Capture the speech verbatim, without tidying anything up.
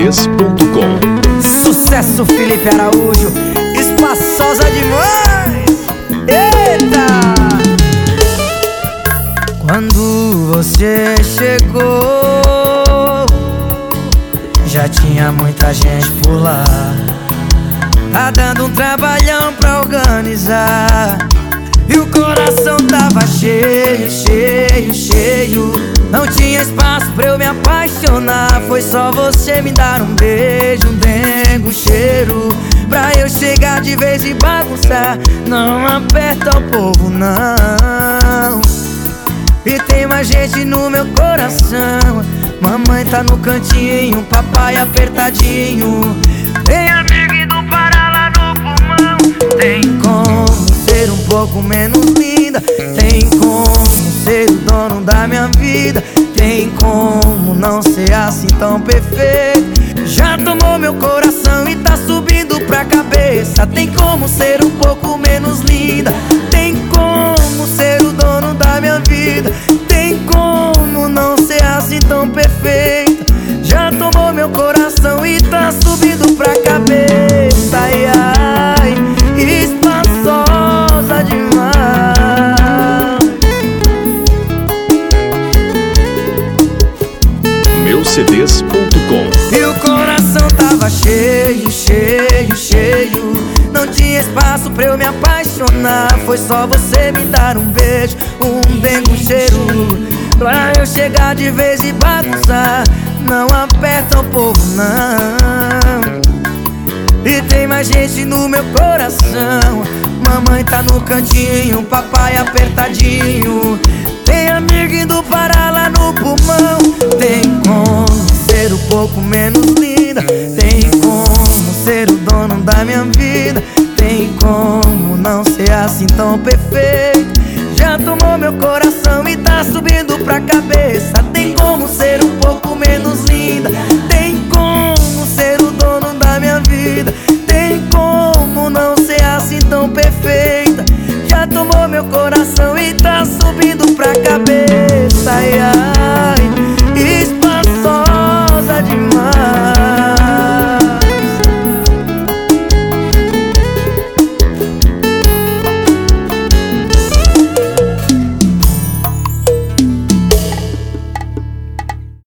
dês ponto com. Sucesso Felipe Araújo, espaçosa demais. Eita! Quando você chegou, já tinha muita gente por lá. Tá dando um trabalhão pra organizar, e o coração tava cheio, cheio, cheio. Não tinha espaço pra eu me apaixonar. Foi só você me dar um beijo, um dengo, um cheiro, pra eu chegar de vez e bagunçar. Não aperta o povo, não. E tem mais gente no meu coração. Mamãe tá no cantinho, papai apertadinho. Tem amigo indo parar lá no pulmão. Tem como ser um pouco menos linda? Tem como ser o dono da minha vida? Tem como não ser assim tão perfeito? Já tomou meu coração e tá subindo pra cabeça. Tem como ser um pouco menos linda? Tem como ser o dono da minha vida? Tem como não ser assim tão perfeita? Já tomou meu coração e tá subindo pra cabeça. Ai, ai, espaçosa demais. meu cê dês ponto com. E o coração tava cheio, cheio, cheio. Não tinha espaço pra eu me apaixonar. Foi só você me dar um beijo, um dengo, um cheiro, pra eu chegar de vez e bagunçar. Não aperta o povo, não. E tem mais gente no meu coração. Mamãe tá no cantinho, papai apertadinho. Tem amigo indo parar lá no pulmão. Tem como ser um pouco menos linda? Tem como ser o dono da minha vida? Tem como não ser assim tão perfeito? Já tomou meu coração e tá subindo pra cabeça. Tem como ser um pouco menos linda? Tem como ser o dono da minha vida? Tem como não ser assim tão perfeita? Já tomou meu coração e tá subindo pra cabeça. Ai, ai.